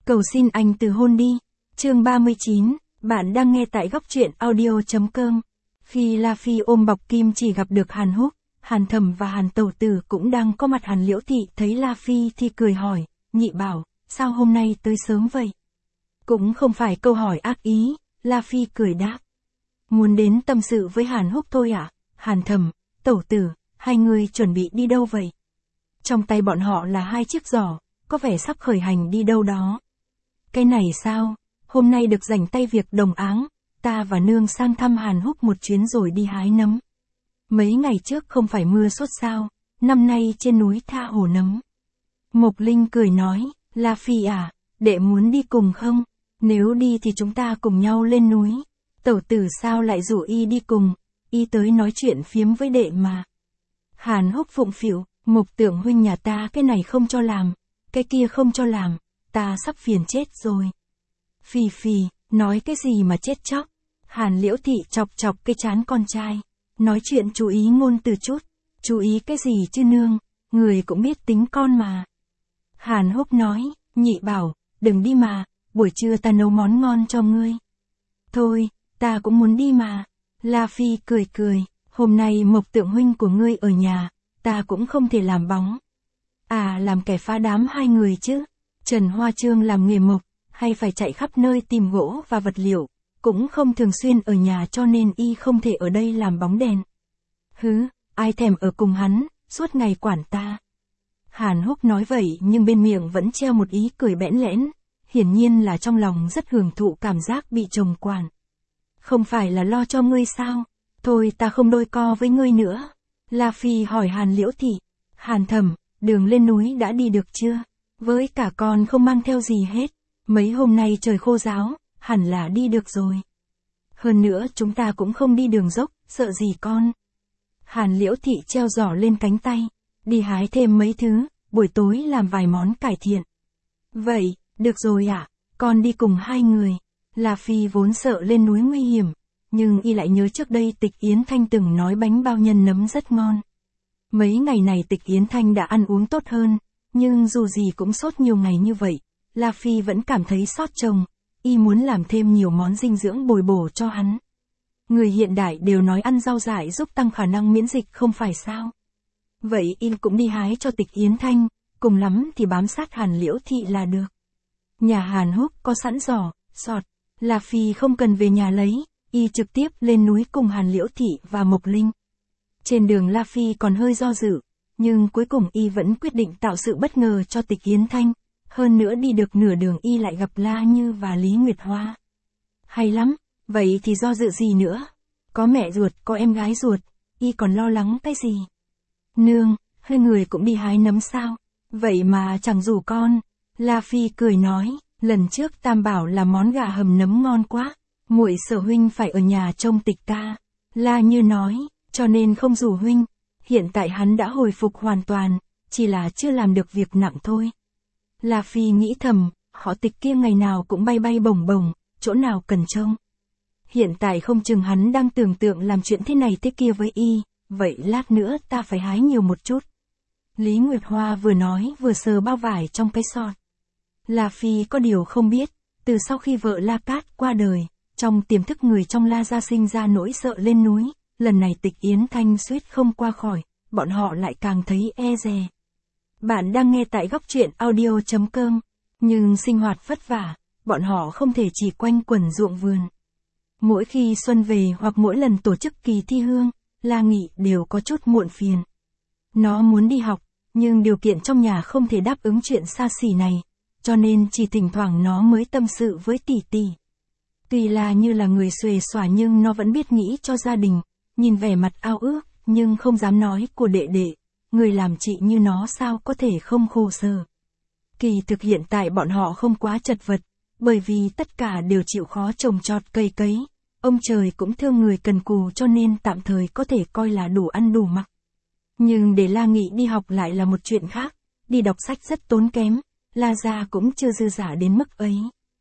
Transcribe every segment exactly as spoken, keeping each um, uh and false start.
Cầu xin anh từ hôn đi. Chương ba mươi chín, bạn đang nghe tại góc truyện audio chấm com. Khi La Phi ôm bọc kim chỉ gặp được Hàn Húc, Hàn Thẩm và Hàn Tẩu Tử cũng đang có mặt. Hàn Liễu Thị thấy La Phi thì cười hỏi, Nhị Bảo, sao hôm nay tới sớm vậy? Cũng không phải câu hỏi ác ý, La Phi cười đáp. Muốn đến tâm sự với Hàn Húc thôi ạ. À? Hàn Thẩm, Tẩu Tử, hai người chuẩn bị đi đâu vậy? Trong tay bọn họ là hai chiếc giỏ, có vẻ sắp khởi hành đi đâu đó. Cái này sao? Hôm nay được rảnh tay việc đồng áng, ta và nương sang thăm Hàn Húc một chuyến rồi đi hái nấm. Mấy ngày trước không phải mưa sốt sao, năm nay trên núi tha hồ nấm. Mộc Linh cười nói, La Phi à, đệ muốn đi cùng không? Nếu đi thì chúng ta cùng nhau lên núi. Tẩu Tử sao lại rủ y đi cùng, y tới nói chuyện phiếm với đệ mà. Hàn Húc phụng phịu, Mộc Tưởng huynh nhà ta cái này không cho làm, cái kia không cho làm, ta sắp phiền chết rồi. Phì phì, nói cái gì mà chết chóc. Hàn Liễu Thị chọc chọc cái trán con trai, nói chuyện chú ý ngôn từ chút. Chú ý cái gì chứ nương, người cũng biết tính con mà. Hàn Húc nói, Nhị Bảo, đừng đi mà, buổi trưa ta nấu món ngon cho ngươi. Thôi, ta cũng muốn đi mà. La Phi cười cười, hôm nay Mộc Tượng huynh của ngươi ở nhà, ta cũng không thể làm bóng. À, làm kẻ phá đám hai người chứ. Trần Hoa Trương làm nghề mộc, hay phải chạy khắp nơi tìm gỗ và vật liệu, cũng không thường xuyên ở nhà cho nên y không thể ở đây làm bóng đèn. Hứ, ai thèm ở cùng hắn, suốt ngày quản ta. Hàn Húc nói vậy nhưng bên miệng vẫn treo một ý cười bẽn lẽn, hiển nhiên là trong lòng rất hưởng thụ cảm giác bị chồng quản. Không phải là lo cho ngươi sao? Thôi ta không đôi co với ngươi nữa. La Phi hỏi Hàn Liễu Thị, Hàn Thẩm, đường lên núi đã đi được chưa? Với cả con không mang theo gì hết, mấy hôm nay trời khô ráo, hẳn là đi được rồi. Hơn nữa chúng ta cũng không đi đường dốc, sợ gì con. Hàn Liễu Thị treo giỏ lên cánh tay, đi hái thêm mấy thứ, buổi tối làm vài món cải thiện. Vậy, được rồi ạ, à, con đi cùng hai người. La Phi vốn sợ lên núi nguy hiểm, nhưng y lại nhớ trước đây Tịch Yến Thanh từng nói bánh bao nhân nấm rất ngon. Mấy ngày này Tịch Yến Thanh đã ăn uống tốt hơn, nhưng dù gì cũng sốt nhiều ngày như vậy, La Phi vẫn cảm thấy xót chồng, y muốn làm thêm nhiều món dinh dưỡng bồi bổ cho hắn. Người hiện đại đều nói ăn rau dại giúp tăng khả năng miễn dịch không phải sao. Vậy y cũng đi hái cho Tịch Yến Thanh, cùng lắm thì bám sát Hàn Liễu Thị là được. Nhà Hàn Húc có sẵn giỏ, sọt, La Phi không cần về nhà lấy, y trực tiếp lên núi cùng Hàn Liễu Thị và Mộc Linh. Trên đường La Phi còn hơi do dự, nhưng cuối cùng y vẫn quyết định tạo sự bất ngờ cho Tịch Yến Thanh, hơn nữa đi được nửa đường y lại gặp La Như và Lý Nguyệt Hoa. Hay lắm, vậy thì do dự gì nữa? Có mẹ ruột, có em gái ruột, y còn lo lắng cái gì? Nương, hai người cũng đi hái nấm sao? Vậy mà chẳng rủ con. La Phi cười nói, lần trước Tam bảo là món gà hầm nấm ngon quá, muội sợ huynh phải ở nhà trông Tịch ca. La Như nói, cho nên không rủ huynh. Hiện tại hắn đã hồi phục hoàn toàn, chỉ là chưa làm được việc nặng thôi. La Phi nghĩ thầm, họ Tịch kia ngày nào cũng bay bay bổng bổng, chỗ nào cần trông. Hiện tại không chừng hắn đang tưởng tượng làm chuyện thế này thế kia với y, vậy lát nữa ta phải hái nhiều một chút. Lý Nguyệt Hoa vừa nói vừa sờ bao vải trong cái sọt. La Phi có điều không biết, từ sau khi vợ La Cát qua đời, trong tiềm thức người trong La gia sinh ra nỗi sợ lên núi, lần này Tịch Yến Thanh suýt không qua khỏi, bọn họ lại càng thấy e dè. Bạn đang nghe tại góc truyện audio chấm com, nhưng sinh hoạt vất vả, bọn họ không thể chỉ quanh quẩn ruộng vườn. Mỗi khi xuân về hoặc mỗi lần tổ chức kỳ thi hương, La Nghị đều có chút muộn phiền. Nó muốn đi học, nhưng điều kiện trong nhà không thể đáp ứng chuyện xa xỉ này, cho nên chỉ thỉnh thoảng nó mới tâm sự với tỷ tỷ. Tuy là như là người xuề xòa nhưng nó vẫn biết nghĩ cho gia đình, nhìn vẻ mặt ao ước, nhưng không dám nói của đệ đệ, người làm chị như nó sao có thể không khổ sở. Kỳ thực hiện tại bọn họ không quá chật vật, bởi vì tất cả đều chịu khó trồng trọt cây cấy, ông trời cũng thương người cần cù cho nên tạm thời có thể coi là đủ ăn đủ mặc. Nhưng để La Nghị đi học lại là một chuyện khác, đi đọc sách rất tốn kém, La gia cũng chưa dư giả đến mức ấy.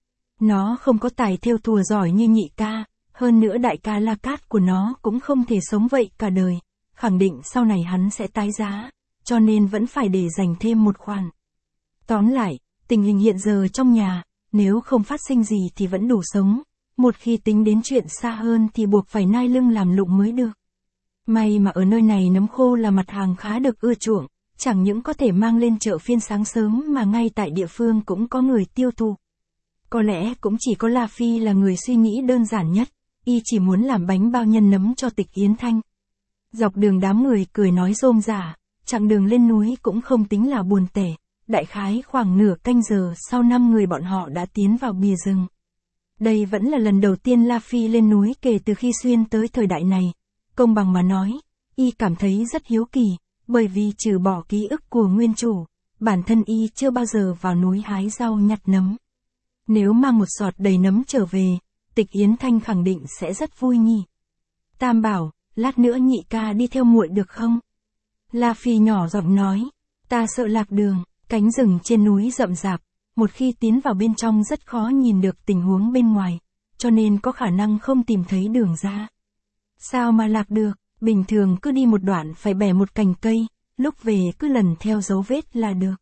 Nó không có tài thêu thùa giỏi như nhị ca, hơn nữa đại ca La Cát của nó cũng không thể sống vậy cả đời, khẳng định sau này hắn sẽ tái giá, cho nên vẫn phải để dành thêm một khoản. Tóm lại, tình hình hiện giờ trong nhà, nếu không phát sinh gì thì vẫn đủ sống, một khi tính đến chuyện xa hơn thì buộc phải nai lưng làm lụng mới được. May mà ở nơi này nấm khô là mặt hàng khá được ưa chuộng, chẳng những có thể mang lên chợ phiên sáng sớm mà ngay tại địa phương cũng có người tiêu thụ. Có lẽ cũng chỉ có La Phi là người suy nghĩ đơn giản nhất, y chỉ muốn làm bánh bao nhân nấm cho Tịch Yến Thanh. Dọc đường đám người cười nói rôm rả, chặng đường lên núi cũng không tính là buồn tẻ, đại khái khoảng nửa canh giờ sau năm người bọn họ đã tiến vào bìa rừng. Đây vẫn là lần đầu tiên La Phi lên núi kể từ khi xuyên tới thời đại này. Công bằng mà nói, y cảm thấy rất hiếu kỳ, bởi vì trừ bỏ ký ức của nguyên chủ, bản thân y chưa bao giờ vào núi hái rau nhặt nấm. Nếu mang một sọt đầy nấm trở về, Tịch Yến Thanh khẳng định sẽ rất vui nhỉ. Tam bảo, lát nữa nhị ca đi theo muội được không? La Phi nhỏ giọng nói, ta sợ lạc đường, cánh rừng trên núi rậm rạp, một khi tiến vào bên trong rất khó nhìn được tình huống bên ngoài, cho nên có khả năng không tìm thấy đường ra. Sao mà lạc được, bình thường cứ đi một đoạn phải bẻ một cành cây, lúc về cứ lần theo dấu vết là được.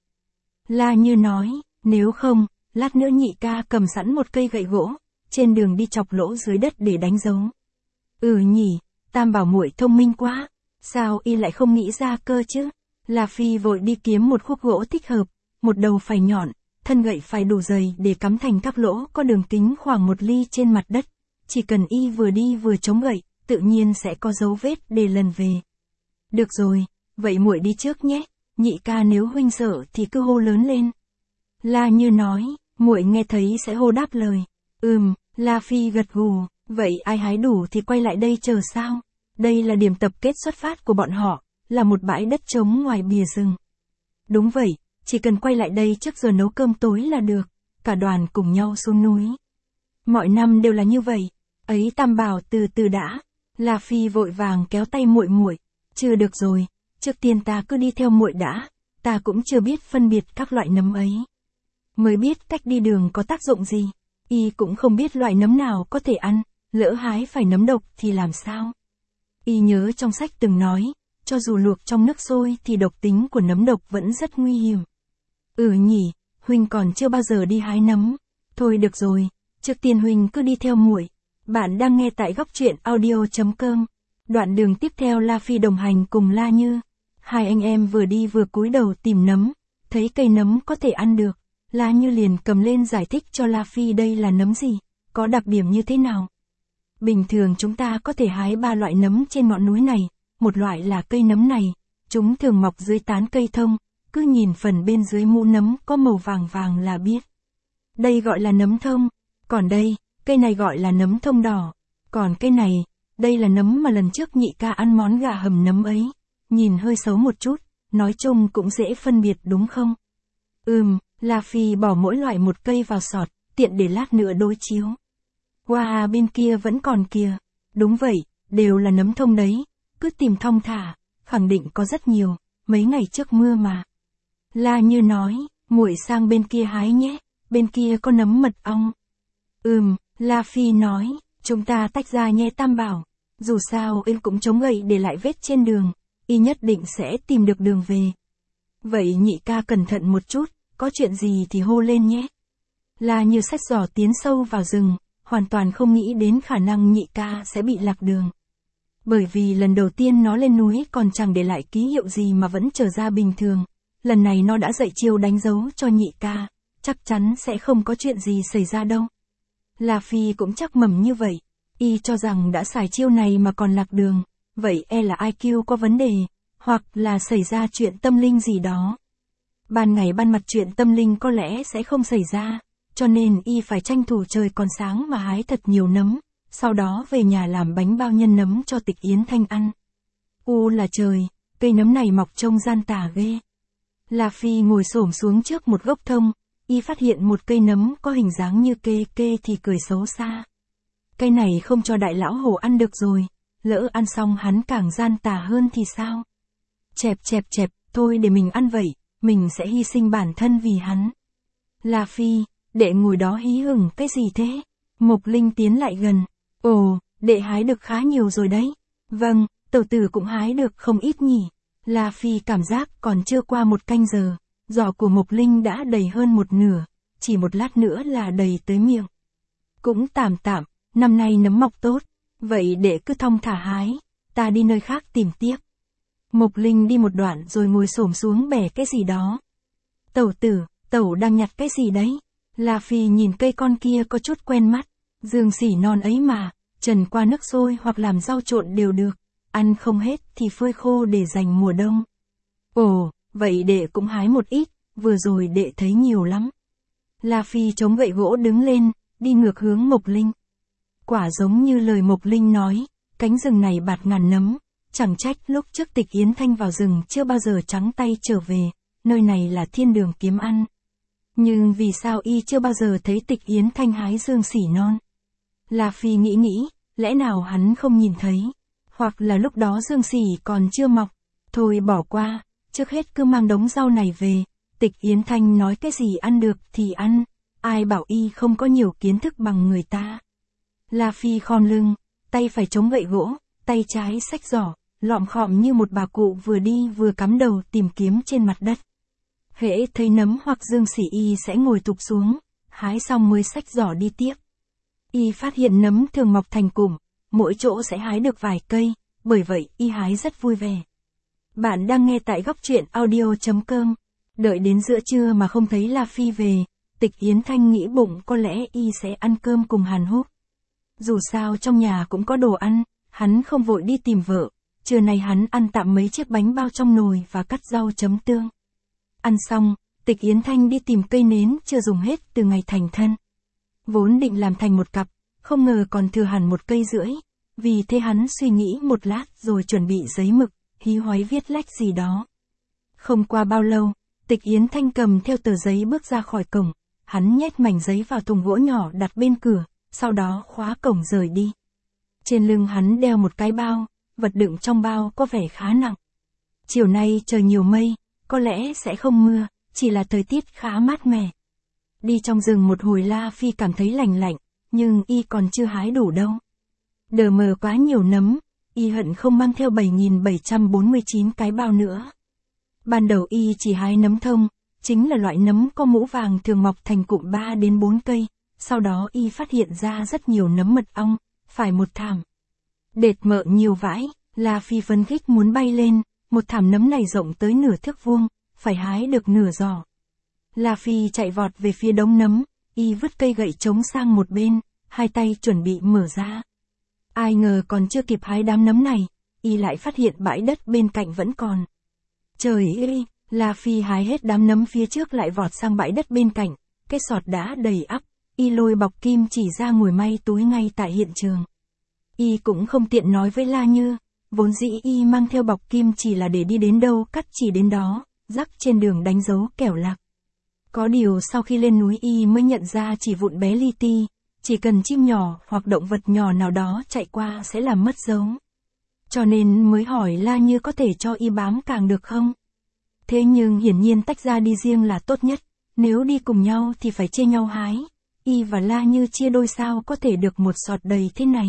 La Như nói, nếu không, lát nữa nhị ca cầm sẵn một cây gậy gỗ, trên đường đi chọc lỗ dưới đất để đánh dấu. Ừ nhỉ, Tam bảo muội thông minh quá, sao y lại không nghĩ ra cơ chứ? La Phi vội đi kiếm một khúc gỗ thích hợp, một đầu phải nhọn, thân gậy phải đủ dày để cắm thành các lỗ có đường kính khoảng một ly trên mặt đất. Chỉ cần y vừa đi vừa chống gậy, tự nhiên sẽ có dấu vết để lần về. Được rồi, vậy muội đi trước nhé, nhị ca nếu huynh sợ thì cứ hô lớn lên. La Như nói, muội nghe thấy sẽ hô đáp lời. Ừm, La Phi gật gù, vậy ai hái đủ thì quay lại đây chờ sao? Đây là điểm tập kết xuất phát của bọn họ, là một bãi đất trống ngoài bìa rừng. Đúng vậy, chỉ cần quay lại đây trước giờ nấu cơm tối là được, cả đoàn cùng nhau xuống núi. Mọi năm đều là như vậy, ấy Tam bảo từ từ đã. La Phi vội vàng kéo tay muội muội, chưa được rồi, trước tiên ta cứ đi theo muội đã, ta cũng chưa biết phân biệt các loại nấm ấy. Mới biết cách đi đường có tác dụng gì, y cũng không biết loại nấm nào có thể ăn, lỡ hái phải nấm độc thì làm sao. Y nhớ trong sách từng nói, cho dù luộc trong nước sôi thì độc tính của nấm độc vẫn rất nguy hiểm. Ừ nhỉ, huynh còn chưa bao giờ đi hái nấm. Thôi được rồi, trước tiên huynh cứ đi theo muội. Bạn đang nghe tại góc truyện audio chấm com. Đoạn đường tiếp theo La Phi đồng hành cùng La Như. Hai anh em vừa đi vừa cúi đầu tìm nấm, thấy cây nấm có thể ăn được. La Như liền cầm lên giải thích cho La Phi đây là nấm gì, có đặc điểm như thế nào. Bình thường chúng ta có thể hái ba loại nấm trên ngọn núi này, một loại là cây nấm này, chúng thường mọc dưới tán cây thông, cứ nhìn phần bên dưới mũ nấm có màu vàng vàng là biết. Đây gọi là nấm thông, còn đây, cây này gọi là nấm thông đỏ, còn cây này, đây là nấm mà lần trước nhị ca ăn món gà hầm nấm ấy, nhìn hơi xấu một chút, nói chung cũng dễ phân biệt đúng không? Ừm, La Phi bỏ mỗi loại một cây vào sọt, tiện để lát nữa đối chiếu. Wow, bên kia vẫn còn kìa. Đúng vậy, đều là nấm thông đấy, cứ tìm thong thả, khẳng định có rất nhiều, mấy ngày trước mưa mà. La Như nói, muội sang bên kia hái nhé, bên kia có nấm mật ong. Ừm, La Phi nói, chúng ta tách ra nhé Tam bảo, dù sao y cũng chống gậy để lại vết trên đường, y nhất định sẽ tìm được đường về. Vậy nhị ca cẩn thận một chút, có chuyện gì thì hô lên nhé. La Như xách giỏ tiến sâu vào rừng, hoàn toàn không nghĩ đến khả năng nhị ca sẽ bị lạc đường. Bởi vì lần đầu tiên nó lên núi còn chẳng để lại ký hiệu gì mà vẫn trở ra bình thường, lần này nó đã dạy chiêu đánh dấu cho nhị ca, chắc chắn sẽ không có chuyện gì xảy ra đâu. La Phi cũng chắc mẩm như vậy, y cho rằng đã xài chiêu này mà còn lạc đường, vậy e là i kiu có vấn đề, hoặc là xảy ra chuyện tâm linh gì đó. Ban ngày ban mặt chuyện tâm linh có lẽ sẽ không xảy ra, cho nên y phải tranh thủ trời còn sáng mà hái thật nhiều nấm, sau đó về nhà làm bánh bao nhân nấm cho Tịch Yến Thanh ăn. U là trời, cây nấm này mọc trông gian tà ghê. La Phi ngồi xổm xuống trước một gốc thông, y phát hiện một cây nấm có hình dáng như kê kê thì cười xấu xa. Cây này không cho đại lão hổ ăn được rồi, lỡ ăn xong hắn càng gian tà hơn thì sao? Chẹp chẹp chẹp, thôi để mình ăn vậy, mình sẽ hy sinh bản thân vì hắn. La Phi, đệ ngồi đó hí hửng cái gì thế? Mộc Linh tiến lại gần. Ồ, đệ hái được khá nhiều rồi đấy. Vâng, tẩu tử cũng hái được không ít nhỉ. La Phi cảm giác còn chưa qua một canh giờ, giỏ của Mộc Linh đã đầy hơn một nửa, chỉ một lát nữa là đầy tới miệng. Cũng tạm tạm, năm nay nấm mọc tốt, vậy để cứ thong thả hái, ta đi nơi khác tìm tiếp. Mộc Linh đi một đoạn rồi ngồi xổm xuống bẻ cái gì đó. Tẩu tử, tẩu đang nhặt cái gì đấy? La Phi nhìn cây con kia có chút quen mắt, dương sỉ non ấy mà, trần qua nước sôi hoặc làm rau trộn đều được, ăn không hết thì phơi khô để dành mùa đông. Ồ, vậy đệ cũng hái một ít, vừa rồi đệ thấy nhiều lắm. La Phi chống gậy gỗ đứng lên, đi ngược hướng Mộc Linh. Quả giống như lời Mộc Linh nói, cánh rừng này bạt ngàn nấm, chẳng trách lúc trước Tịch Yến Thanh vào rừng chưa bao giờ trắng tay trở về, nơi này là thiên đường kiếm ăn. Nhưng vì sao y chưa bao giờ thấy Tịch Yến Thanh hái dương sỉ non? La Phi nghĩ nghĩ, lẽ nào hắn không nhìn thấy, hoặc là lúc đó dương sỉ còn chưa mọc, thôi bỏ qua, trước hết cứ mang đống rau này về, Tịch Yến Thanh nói cái gì ăn được thì ăn, ai bảo y không có nhiều kiến thức bằng người ta. La Phi khom lưng, tay phải chống gậy gỗ, tay trái xách giỏ, lọm khọm như một bà cụ vừa đi vừa cắm đầu tìm kiếm trên mặt đất. Hễ thấy nấm hoặc dương sỉ y sẽ ngồi tụp xuống, hái xong mới xách giỏ đi tiếp. Y phát hiện nấm thường mọc thành cụm, mỗi chỗ sẽ hái được vài cây, bởi vậy y hái rất vui vẻ. Bạn đang nghe tại góc truyện audio chấm com. Đợi đến giữa trưa mà không thấy La Phi về, Tịch Yến Thanh nghĩ bụng có lẽ y sẽ ăn cơm cùng Hàn Húc. Dù sao trong nhà cũng có đồ ăn, hắn không vội đi tìm vợ, trưa nay hắn ăn tạm mấy chiếc bánh bao trong nồi và cắt rau chấm tương. Ăn xong, Tịch Yến Thanh đi tìm cây nến chưa dùng hết từ ngày thành thân. Vốn định làm thành một cặp, không ngờ còn thừa hẳn một cây rưỡi, vì thế hắn suy nghĩ một lát rồi chuẩn bị giấy mực, hí hoáy viết lách gì đó. Không qua bao lâu, Tịch Yến Thanh cầm theo tờ giấy bước ra khỏi cổng, hắn nhét mảnh giấy vào thùng gỗ nhỏ đặt bên cửa, sau đó khóa cổng rời đi. Trên lưng hắn đeo một cái bao, vật đựng trong bao có vẻ khá nặng. Chiều nay trời nhiều mây, có lẽ sẽ không mưa, chỉ là thời tiết khá mát mẻ. Đi trong rừng một hồi La Phi cảm thấy lành lạnh, nhưng y còn chưa hái đủ đâu. Đờ mờ quá nhiều nấm, y hận không mang theo bảy nghìn bảy trăm bốn mươi chín cái bao nữa. Ban đầu y chỉ hái nấm thông, chính là loại nấm có mũ vàng thường mọc thành cụm ba đến bốn cây, sau đó y phát hiện ra rất nhiều nấm mật ong, phải một thảm. Đệt mợ nhiều vãi, La Phi phấn khích muốn bay lên, một thảm nấm này rộng tới nửa thước vuông, phải hái được nửa giỏ. La Phi chạy vọt về phía đống nấm, y vứt cây gậy trống sang một bên, hai tay chuẩn bị mở ra. Ai ngờ còn chưa kịp hái đám nấm này, y lại phát hiện bãi đất bên cạnh vẫn còn. Trời ơi, La Phi hái hết đám nấm phía trước lại vọt sang bãi đất bên cạnh, cái sọt đã đầy ắp, y lôi bọc kim chỉ ra ngồi may túi ngay tại hiện trường. Y cũng không tiện nói với La Như, vốn dĩ y mang theo bọc kim chỉ là để đi đến đâu cắt chỉ đến đó, rắc trên đường đánh dấu kẻo lạc. Có điều sau khi lên núi y mới nhận ra chỉ vụn bé li ti, chỉ cần chim nhỏ hoặc động vật nhỏ nào đó chạy qua sẽ làm mất dấu. Cho nên mới hỏi La Như có thể cho y bám càng được không? Thế nhưng hiển nhiên tách ra đi riêng là tốt nhất, nếu đi cùng nhau thì phải chia nhau hái. Y và La Như chia đôi sao có thể được một sọt đầy thế này.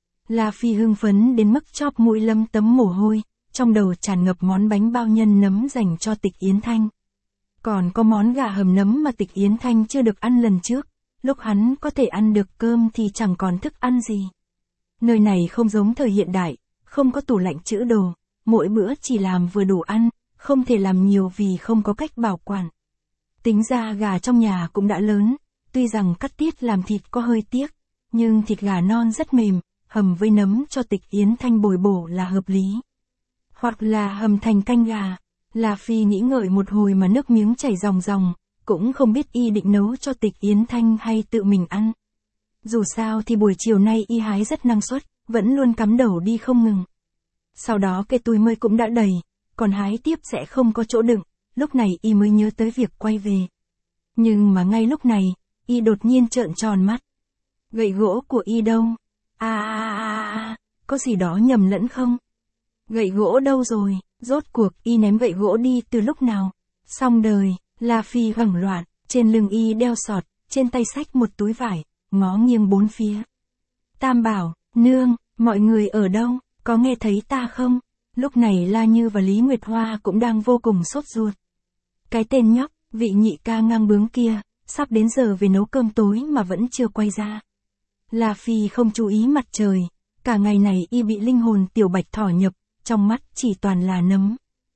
La Phi hưng phấn đến mức chóp mũi lấm tấm mồ hôi, trong đầu tràn ngập món bánh bao nhân nấm dành cho Tịch Yến Thanh. Còn có món gà hầm nấm mà Tịch Yến Thanh chưa được ăn lần trước, lúc hắn có thể ăn được cơm thì chẳng còn thức ăn gì. Nơi này không giống thời hiện đại, không có tủ lạnh trữ đồ, mỗi bữa chỉ làm vừa đủ ăn, không thể làm nhiều vì không có cách bảo quản. Tính ra gà trong nhà cũng đã lớn, tuy rằng cắt tiết làm thịt có hơi tiếc, nhưng thịt gà non rất mềm, hầm với nấm cho Tịch Yến Thanh bồi bổ là hợp lý. Hoặc là hầm thành canh gà. La Phi nghĩ ngợi một hồi mà nước miếng chảy ròng ròng, cũng không biết y định nấu cho Tịch Yến Thanh hay tự mình ăn. Dù sao thì buổi chiều nay y hái rất năng suất, vẫn luôn cắm đầu đi không ngừng. Sau đó cái túi mới cũng đã đầy, còn hái tiếp sẽ không có chỗ đựng, lúc này y mới nhớ tới việc quay về. Nhưng mà ngay lúc này, y đột nhiên trợn tròn mắt. Gậy gỗ của y đâu? À à à à, có gì đó nhầm lẫn không? Gậy gỗ đâu rồi? Rốt cuộc y ném gậy gỗ đi từ lúc nào? Xong đời, La Phi hoảng loạn, trên lưng y đeo sọt, trên tay xách một túi vải, ngó nghiêng bốn phía. Tam bảo, nương, mọi người ở đâu, có nghe thấy ta không? Lúc này La Như và Lý Nguyệt Hoa cũng đang vô cùng sốt ruột. Cái tên nhóc, vị nhị ca ngang bướng kia, sắp đến giờ về nấu cơm tối mà vẫn chưa quay ra. La Phi không chú ý mặt trời, cả ngày này y bị linh hồn tiểu bạch thỏ nhập, trong mắt chỉ toàn là nấm.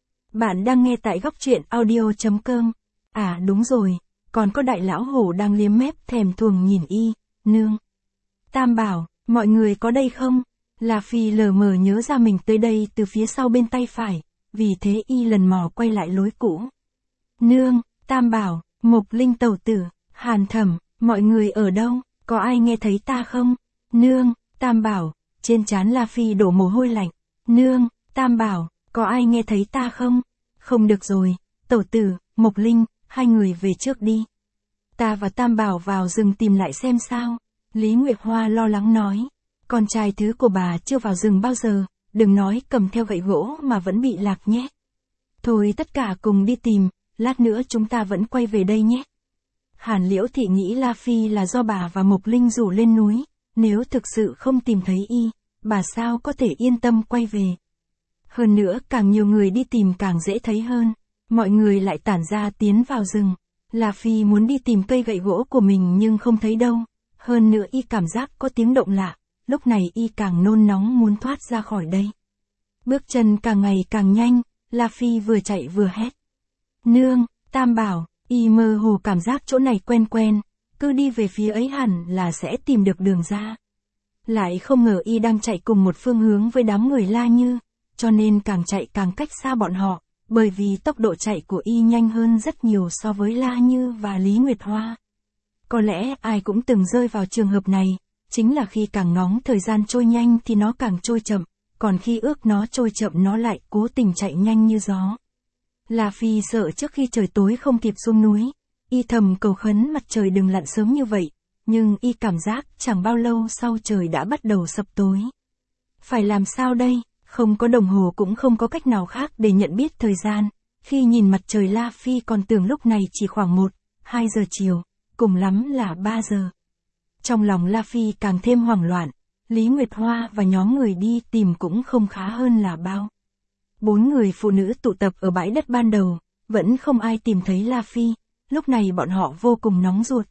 Bạn đang nghe tại góc truyện audio.com. À đúng rồi, còn có đại lão hổ đang liếm mép thèm thuồng nhìn y, nương. Tam bảo, mọi người có đây không? La Phi lờ mờ nhớ ra mình tới đây từ phía sau bên tay phải, vì thế y lần mò quay lại lối cũ. Nương, Tam bảo, Mộc Linh tẩu tử, Hàn Thẩm, mọi người ở đâu, có ai nghe thấy ta không? Nương, Tam bảo, trên trán La Phi đổ mồ hôi lạnh. Nương, Tam bảo, có ai nghe thấy ta không? Không được rồi, tẩu tử, Mộc Linh, hai người về trước đi. Ta và Tam bảo vào rừng tìm lại xem sao. Lý Nguyệt Hoa lo lắng nói. Con trai thứ của bà chưa vào rừng bao giờ, đừng nói cầm theo gậy gỗ mà vẫn bị lạc nhé. Thôi tất cả cùng đi tìm, lát nữa chúng ta vẫn quay về đây nhé. Hàn Liễu Thị nghĩ La Phi là do bà và Mộc Linh rủ lên núi, nếu thực sự không tìm thấy y, bà sao có thể yên tâm quay về. Hơn nữa càng nhiều người đi tìm càng dễ thấy hơn, mọi người lại tản ra tiến vào rừng. La Phi muốn đi tìm cây gậy gỗ của mình nhưng không thấy đâu, hơn nữa y cảm giác có tiếng động lạ, lúc này y càng nôn nóng muốn thoát ra khỏi đây. Bước chân càng ngày càng nhanh, La Phi vừa chạy vừa hét. Nương, Tam bảo, y mơ hồ cảm giác chỗ này quen quen, cứ đi về phía ấy hẳn là sẽ tìm được đường ra. Lại không ngờ y đang chạy cùng một phương hướng với đám người La Như, cho nên càng chạy càng cách xa bọn họ, bởi vì tốc độ chạy của y nhanh hơn rất nhiều so với La Như và Lý Nguyệt Hoa. Có lẽ ai cũng từng rơi vào trường hợp này, chính là khi càng ngóng thời gian trôi nhanh thì nó càng trôi chậm, còn khi ước nó trôi chậm nó lại cố tình chạy nhanh như gió. La Phi sợ trước khi trời tối không kịp xuống núi, y thầm cầu khấn mặt trời đừng lặn sớm như vậy, nhưng y cảm giác chẳng bao lâu sau trời đã bắt đầu sập tối. Phải làm sao đây, không có đồng hồ cũng không có cách nào khác để nhận biết thời gian, khi nhìn mặt trời La Phi còn tưởng lúc này chỉ khoảng một, hai giờ chiều, cùng lắm là ba giờ. Trong lòng La Phi càng thêm hoảng loạn, Lý Nguyệt Hoa và nhóm người đi tìm cũng không khá hơn là bao. Bốn người phụ nữ tụ tập ở bãi đất ban đầu, vẫn không ai tìm thấy La Phi, lúc này bọn họ vô cùng nóng ruột.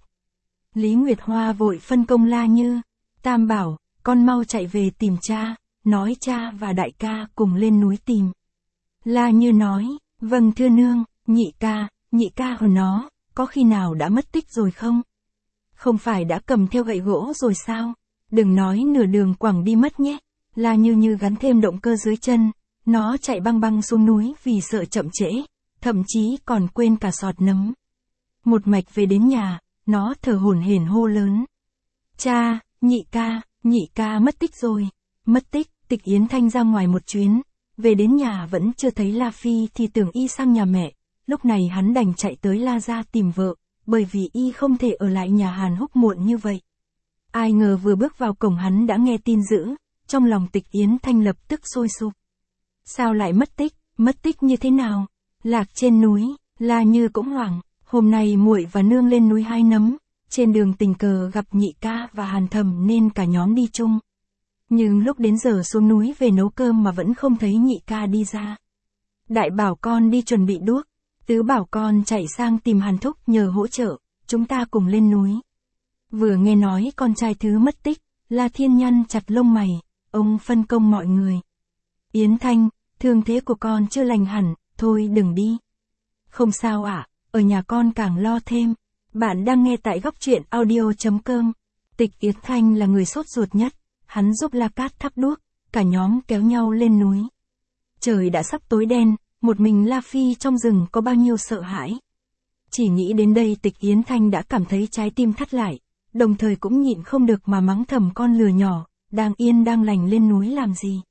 Lý Nguyệt Hoa vội phân công La Như, Tam bảo, con mau chạy về tìm cha, nói cha và đại ca cùng lên núi tìm. La Như nói, vâng thưa nương, nhị ca, nhị ca của nó, có khi nào đã mất tích rồi không? Không phải đã cầm theo gậy gỗ rồi sao? Đừng nói nửa đường quẳng đi mất nhé. La Như như gắn thêm động cơ dưới chân, nó chạy băng băng xuống núi vì sợ chậm trễ, thậm chí còn quên cả sọt nấm. Một mạch về đến nhà, nó thở hổn hển hô lớn. Cha, nhị ca, nhị ca mất tích rồi. Mất tích, Tịch Yến Thanh ra ngoài một chuyến, về đến nhà vẫn chưa thấy La Phi thì tưởng y sang nhà mẹ, lúc này hắn đành chạy tới La gia tìm vợ, bởi vì y không thể ở lại nhà Hàn Húc muộn như vậy. Ai ngờ vừa bước vào cổng hắn đã nghe tin dữ, trong lòng Tịch Yến Thanh lập tức sôi sục. Sao lại mất tích, mất tích như thế nào? Lạc trên núi, La Như cũng hoảng, hôm nay muội và nương lên núi hái nấm, trên đường tình cờ gặp nhị ca và Hàn Thẩm nên cả nhóm đi chung. Nhưng lúc đến giờ xuống núi về nấu cơm mà vẫn không thấy nhị ca đi ra. Đại bảo con đi chuẩn bị đuốc, tứ bảo con chạy sang tìm Hàn Thúc nhờ hỗ trợ, chúng ta cùng lên núi. Vừa nghe nói con trai thứ mất tích, La Thiên nhăn chặt lông mày, ông phân công mọi người. Yến Thanh, thương thế của con chưa lành hẳn, thôi đừng đi. Không sao ạ, à, ở nhà con càng lo thêm. Bạn đang nghe tại góc truyện audio.com. Tịch Yến Thanh là người sốt ruột nhất, hắn giúp La Cát thắp đuốc, cả nhóm kéo nhau lên núi. Trời đã sắp tối đen, một mình La Phi trong rừng có bao nhiêu sợ hãi. Chỉ nghĩ đến đây Tịch Yến Thanh đã cảm thấy trái tim thắt lại, đồng thời cũng nhịn không được mà mắng thầm con lừa nhỏ, đang yên đang lành lên núi làm gì.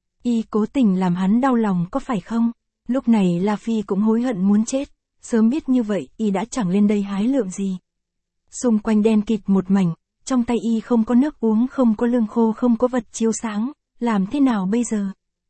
Y cố tình làm hắn đau lòng có phải không? Lúc này La Phi cũng hối hận muốn chết, sớm biết như vậy y đã chẳng lên đây hái lượm gì. Xung quanh đen kịt một mảnh, trong tay y không có nước uống, không có lương khô, không có vật chiếu sáng, làm thế nào bây giờ?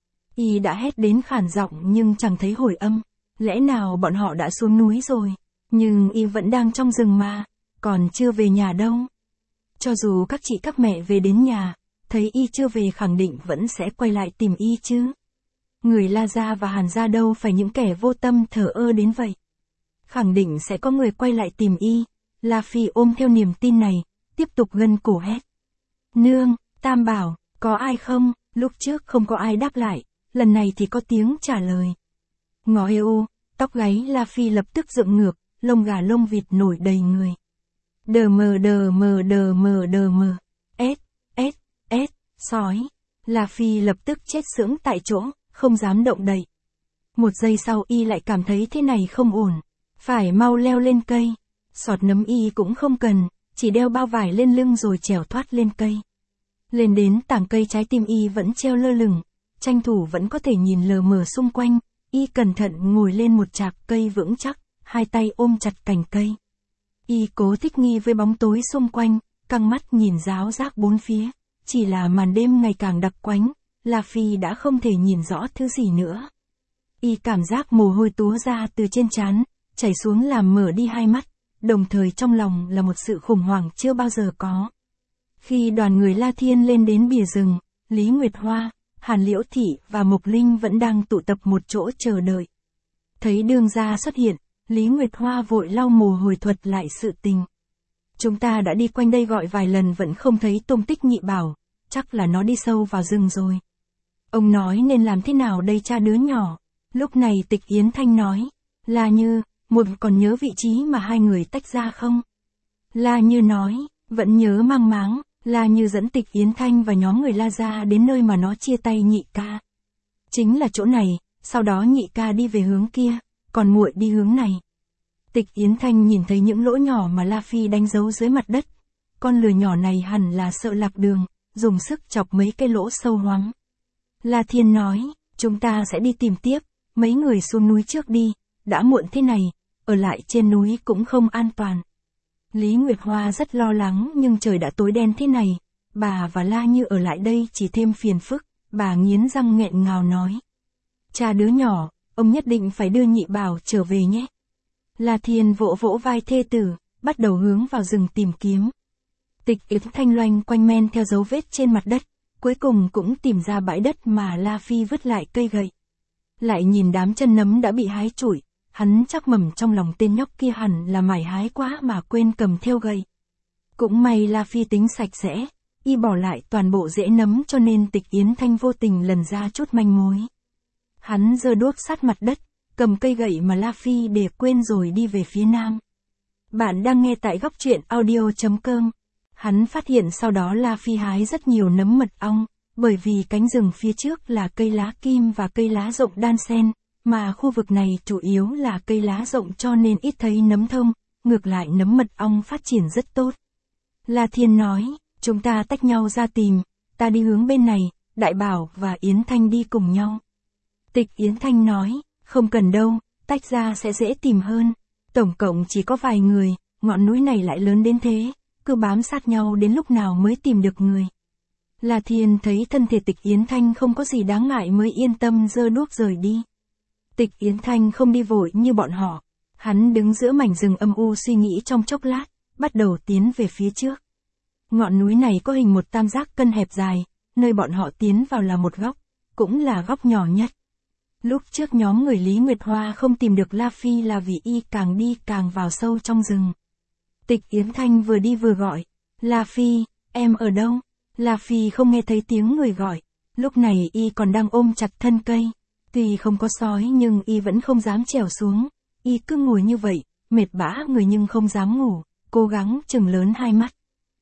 Y đã hét đến khản giọng nhưng chẳng thấy hồi âm, lẽ nào bọn họ đã xuống núi rồi, nhưng y vẫn đang trong rừng mà, còn chưa về nhà đâu. Cho dù các chị các mẹ về đến nhà, thấy y chưa về khẳng định vẫn sẽ quay lại tìm y chứ. Người La gia và Hàn gia đâu phải những kẻ vô tâm thờ ơ đến vậy. Khẳng định sẽ có người quay lại tìm y, La Phi ôm theo niềm tin này, tiếp tục gân cổ hét. Nương, Tam bảo, có ai không? Lúc trước không có ai đáp lại, lần này thì có tiếng trả lời. Ngó eo, tóc gáy La Phi lập tức dựng ngược, lông gà lông vịt nổi đầy người. Đờ mờ đờ mờ đờ mờ đờ mờ, ét, ét, ét, sói. La Phi lập tức chết sững tại chỗ, không dám động đậy. Một giây sau y lại cảm thấy thế này không ổn, phải mau leo lên cây. Sọt nấm y cũng không cần, chỉ đeo bao vải lên lưng rồi trèo thoát lên cây. Lên đến tảng cây trái tim y vẫn treo lơ lửng, tranh thủ vẫn có thể nhìn lờ mờ xung quanh, y cẩn thận ngồi lên một chạc cây vững chắc, hai tay ôm chặt cành cây. Y cố thích nghi với bóng tối xung quanh, căng mắt nhìn ráo rác bốn phía, chỉ là màn đêm ngày càng đặc quánh, La Phi đã không thể nhìn rõ thứ gì nữa. Y cảm giác mồ hôi túa ra từ trên trán, chảy xuống làm mở đi hai mắt, đồng thời trong lòng là một sự khủng hoảng chưa bao giờ có. Khi đoàn người La Thiên lên đến bìa rừng, Lý Nguyệt Hoa, Hàn Liễu Thị và Mộc Linh vẫn đang tụ tập một chỗ chờ đợi. Thấy Đương gia xuất hiện, Lý Nguyệt Hoa vội lau mồ hôi thuật lại sự tình. Chúng ta đã đi quanh đây gọi vài lần vẫn không thấy tung tích Nhị Bảo, chắc là nó đi sâu vào rừng rồi. Ông nói nên làm thế nào đây cha đứa nhỏ? Lúc này Tịch Yến Thanh nói, La Như, một còn nhớ vị trí mà hai người tách ra không? La Như nói, vẫn nhớ mang máng. La Như dẫn Tịch Yến Thanh và nhóm người La ra đến nơi mà nó chia tay Nhị ca. Chính là chỗ này, sau đó Nhị ca đi về hướng kia, còn muội đi hướng này. Tịch Yến Thanh nhìn thấy những lỗ nhỏ mà La Phi đánh dấu dưới mặt đất. Con lừa nhỏ này hẳn là sợ lạc đường, dùng sức chọc mấy cái lỗ sâu hoắm. La Thiên nói, chúng ta sẽ đi tìm tiếp, mấy người xuống núi trước đi, đã muộn thế này, ở lại trên núi cũng không an toàn. Lý Nguyệt Hoa rất lo lắng nhưng trời đã tối đen thế này, bà và La Như ở lại đây chỉ thêm phiền phức, bà nghiến răng nghẹn ngào nói. Cha đứa nhỏ, ông nhất định phải đưa Nhị Bảo trở về nhé. La Thiên vỗ vỗ vai thê tử, bắt đầu hướng vào rừng tìm kiếm. Tịch Yến Thanh loanh quanh men theo dấu vết trên mặt đất, cuối cùng cũng tìm ra bãi đất mà La Phi vứt lại cây gậy. Lại nhìn đám chân nấm đã bị hái trụi, hắn chắc mầm trong lòng tên nhóc kia hẳn là mải hái quá mà quên cầm theo gậy. Cũng may La Phi tính sạch sẽ, y bỏ lại toàn bộ rễ nấm cho nên Tịch Yến Thanh vô tình lần ra chút manh mối. Hắn giơ đuốc sát mặt đất, cầm cây gậy mà La Phi để quên rồi đi về phía nam. Bạn đang nghe tại góc truyện audio chấm com. Hắn phát hiện sau đó La Phi hái rất nhiều nấm mật ong, bởi vì cánh rừng phía trước là cây lá kim và cây lá rộng đan xen, mà khu vực này chủ yếu là cây lá rộng cho nên ít thấy nấm thông, ngược lại nấm mật ong phát triển rất tốt. La Thiên nói, chúng ta tách nhau ra tìm, ta đi hướng bên này, Đại Bảo và Yến Thanh đi cùng nhau. Tịch Yến Thanh nói, không cần đâu, tách ra sẽ dễ tìm hơn. Tổng cộng chỉ có vài người, ngọn núi này lại lớn đến thế, cứ bám sát nhau đến lúc nào mới tìm được người. La Thiên thấy thân thể Tịch Yến Thanh không có gì đáng ngại mới yên tâm giơ đuốc rời đi. Tịch Yến Thanh không đi vội như bọn họ, hắn đứng giữa mảnh rừng âm u suy nghĩ trong chốc lát, bắt đầu tiến về phía trước. Ngọn núi này có hình một tam giác cân hẹp dài, nơi bọn họ tiến vào là một góc, cũng là góc nhỏ nhất. Lúc trước nhóm người Lý Nguyệt Hoa không tìm được La Phi là vì y càng đi càng vào sâu trong rừng. Tịch Yến Thanh vừa đi vừa gọi, La Phi, em ở đâu? La Phi không nghe thấy tiếng người gọi, lúc này y còn đang ôm chặt thân cây. Tuy không có sói nhưng y vẫn không dám trèo xuống, y cứ ngồi như vậy, mệt bã người nhưng không dám ngủ, cố gắng chừng lớn hai mắt.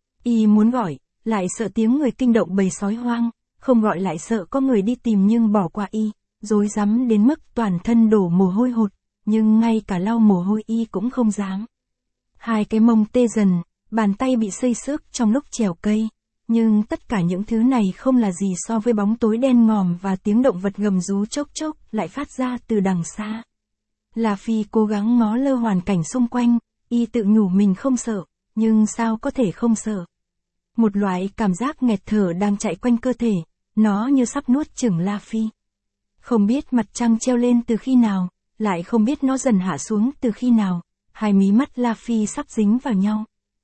Y muốn gọi, lại sợ tiếng người kinh động bầy sói hoang, không gọi lại sợ có người đi tìm nhưng bỏ qua y, rối rắm đến mức toàn thân đổ mồ hôi hột, nhưng ngay cả lau mồ hôi y cũng không dám. Hai cái mông tê dần, bàn tay bị xây xước trong lúc trèo cây. Nhưng tất cả những thứ này không là gì so với bóng tối đen ngòm và tiếng động vật gầm rú chốc chốc lại phát ra từ đằng xa. La Phi cố gắng ngó lơ hoàn cảnh xung quanh, y tự nhủ mình không sợ, nhưng sao có thể không sợ. Một loại cảm giác nghẹt thở đang chạy quanh cơ thể, nó như sắp nuốt chửng La Phi. Không biết mặt trăng treo lên từ khi nào, lại không biết nó dần hạ xuống từ khi nào, hai mí mắt La Phi sắp dính vào nhau.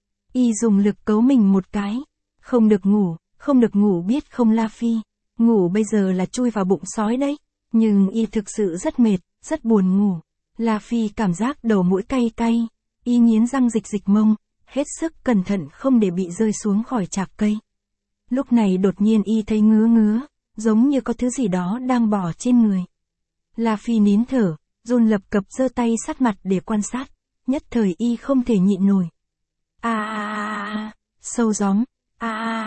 Y dùng lực cấu mình một cái. Không được ngủ, không được ngủ biết không La Phi, ngủ bây giờ là chui vào bụng sói đấy, nhưng y thực sự rất mệt, rất buồn ngủ. La Phi cảm giác đầu mũi cay cay, y nghiến răng dịch dịch mông, hết sức cẩn thận không để bị rơi xuống khỏi chạc cây. Lúc này đột nhiên y thấy ngứa ngứa, giống như có thứ gì đó đang bò trên người. La Phi nín thở, run lập cập giơ tay sát mặt để quan sát, nhất thời y không thể nhịn nổi. A a a, sâu gióm, a a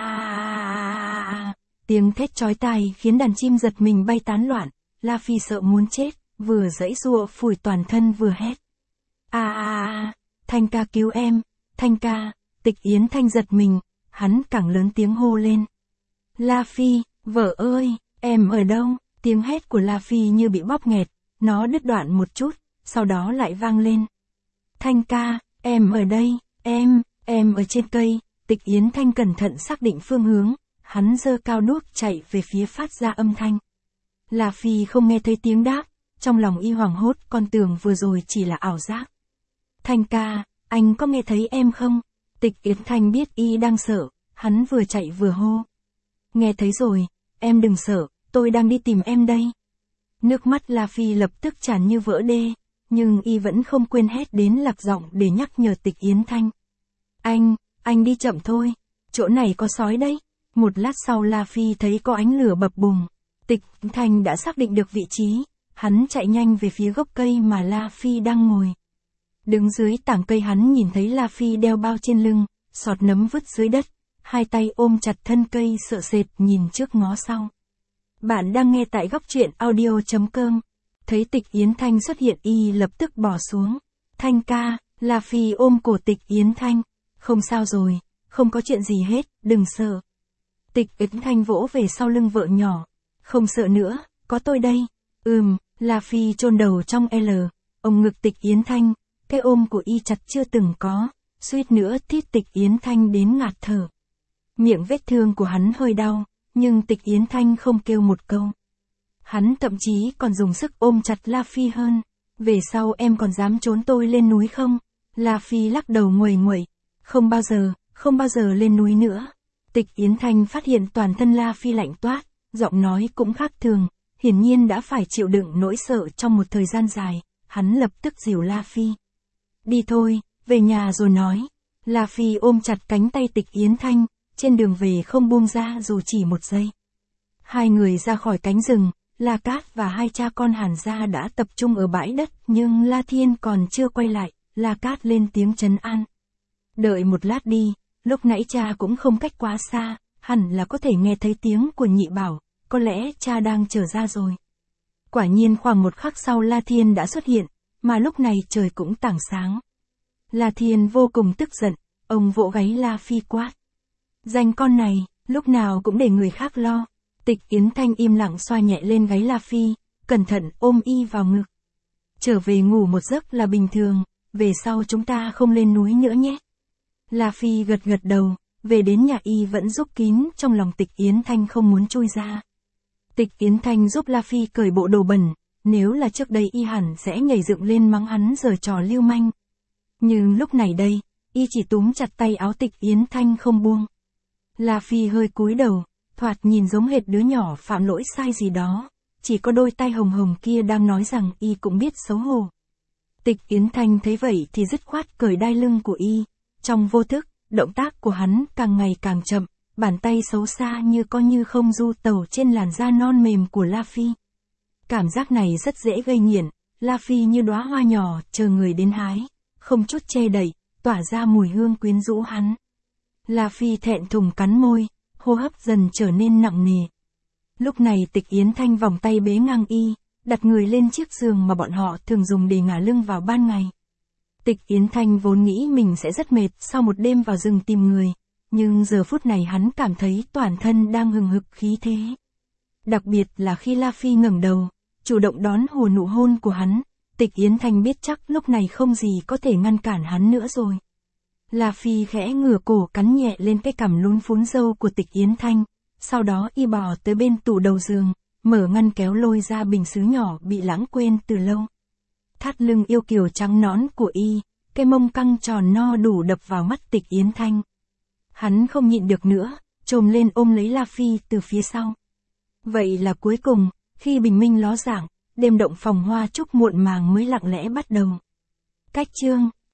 a a, tiếng thét chói tai khiến đàn chim giật mình bay tán loạn, La Phi sợ muốn chết, vừa giãy giụa phủi toàn thân vừa hét. A a a, Thanh ca cứu em, Thanh ca, Tịch Yến Thanh giật mình, hắn càng lớn tiếng hô lên. La Phi, vợ ơi, em ở đâu? Tiếng hét của La Phi như bị bóp nghẹt, nó đứt đoạn một chút, sau đó lại vang lên. Thanh ca, em ở đây, em, em ở trên cây. Tịch Yến Thanh cẩn thận xác định phương hướng, hắn giơ cao đuốc chạy về phía phát ra âm thanh. La Phi không nghe thấy tiếng đáp, trong lòng y hoảng hốt, con tưởng vừa rồi chỉ là ảo giác. Thanh ca, anh có nghe thấy em không? Tịch Yến Thanh biết y đang sợ, hắn vừa chạy vừa hô. Nghe thấy rồi, em đừng sợ, tôi đang đi tìm em đây. Nước mắt La Phi lập tức tràn như vỡ đê, nhưng y vẫn không quên hét đến lạc giọng để nhắc nhở Tịch Yến Thanh. Anh, anh đi chậm thôi, chỗ này có sói đấy. Một lát sau La Phi thấy có ánh lửa bập bùng. Tịch Yến Thanh đã xác định được vị trí, hắn chạy nhanh về phía gốc cây mà La Phi đang ngồi. Đứng dưới tảng cây hắn nhìn thấy La Phi đeo bao trên lưng, sọt nấm vứt dưới đất, hai tay ôm chặt thân cây sợ sệt nhìn trước ngó sau. Bạn đang nghe tại góc truyện audio chấm com. Thấy Tịch Yến Thanh xuất hiện y lập tức bỏ xuống. Thanh ca, La Phi ôm cổ Tịch Yến Thanh. Không sao rồi, không có chuyện gì hết, đừng sợ. Tịch Yến Thanh vỗ về sau lưng vợ nhỏ. Không sợ nữa, có tôi đây. Ừm, La Phi chôn đầu trong L, ôm ngực Tịch Yến Thanh, cái ôm của y chặt chưa từng có, suýt nữa thít Tịch Yến Thanh đến ngạt thở. Miệng vết thương của hắn hơi đau, nhưng Tịch Yến Thanh không kêu một câu. Hắn thậm chí còn dùng sức ôm chặt La Phi hơn. Về sau em còn dám trốn tôi lên núi không? La Phi lắc đầu nguầy nguậy. Không bao giờ, không bao giờ lên núi nữa. Tịch Yến Thanh phát hiện toàn thân La Phi lạnh toát, giọng nói cũng khác thường, hiển nhiên đã phải chịu đựng nỗi sợ trong một thời gian dài. Hắn lập tức dìu La Phi. Đi thôi, về nhà rồi nói. La Phi ôm chặt cánh tay Tịch Yến Thanh, trên đường về không buông ra dù chỉ một giây. Hai người ra khỏi cánh rừng, La Cát và hai cha con Hàn gia đã tập trung ở bãi đất, nhưng La Thiên còn chưa quay lại. La Cát lên tiếng trấn an. Đợi một lát đi, lúc nãy cha cũng không cách quá xa, hẳn là có thể nghe thấy tiếng của nhị bảo, có lẽ cha đang trở ra rồi. Quả nhiên khoảng một khắc sau La Thiên đã xuất hiện, mà lúc này trời cũng tảng sáng. La Thiên vô cùng tức giận, ông vỗ gáy La Phi quát. Danh con này, lúc nào cũng để người khác lo. Tịch Yến Thanh im lặng xoa nhẹ lên gáy La Phi, cẩn thận ôm y vào ngực. Trở về ngủ một giấc là bình thường, về sau chúng ta không lên núi nữa nhé. La Phi gật gật đầu, về đến nhà y vẫn giúp kín, trong lòng Tịch Yến Thanh không muốn chui ra. Tịch Yến Thanh giúp La Phi cởi bộ đồ bẩn, nếu là trước đây y hẳn sẽ nhảy dựng lên mắng hắn giở trò lưu manh. Nhưng lúc này đây, y chỉ túm chặt tay áo Tịch Yến Thanh không buông. La Phi hơi cúi đầu, thoạt nhìn giống hệt đứa nhỏ phạm lỗi sai gì đó, chỉ có đôi tay hồng hồng kia đang nói rằng y cũng biết xấu hổ. Tịch Yến Thanh thấy vậy thì dứt khoát cởi đai lưng của y, trong vô thức, động tác của hắn càng ngày càng chậm, bàn tay xấu xa như có như không du tẩu trên làn da non mềm của La Phi. Cảm giác này rất dễ gây nghiện, La Phi như đóa hoa nhỏ chờ người đến hái, không chút che đậy, tỏa ra mùi hương quyến rũ hắn. La Phi thẹn thùng cắn môi, hô hấp dần trở nên nặng nề. Lúc này Tịch Yến Thanh vòng tay bế ngang y, đặt người lên chiếc giường mà bọn họ thường dùng để ngả lưng vào ban ngày. Tịch Yến Thanh vốn nghĩ mình sẽ rất mệt sau một đêm vào rừng tìm người, nhưng giờ phút này hắn cảm thấy toàn thân đang hừng hực khí thế. Đặc biệt là khi La Phi ngẩng đầu, chủ động đón hồ nụ hôn của hắn, Tịch Yến Thanh biết chắc lúc này không gì có thể ngăn cản hắn nữa rồi. La Phi khẽ ngửa cổ cắn nhẹ lên cái cằm lún phún râu của Tịch Yến Thanh, sau đó y bò tới bên tủ đầu giường, mở ngăn kéo lôi ra bình sứ nhỏ bị lãng quên từ lâu. Thắt lưng yêu kiều trắng nõn của y, cái mông căng tròn no đủ đập vào mắt Tịch Yến Thanh. Hắn không nhịn được nữa, chồm lên ôm lấy La Phi từ phía sau. Vậy là cuối cùng, khi bình minh ló dạng, đêm động phòng hoa trúc muộn màng mới lặng lẽ bắt đầu. Cách chương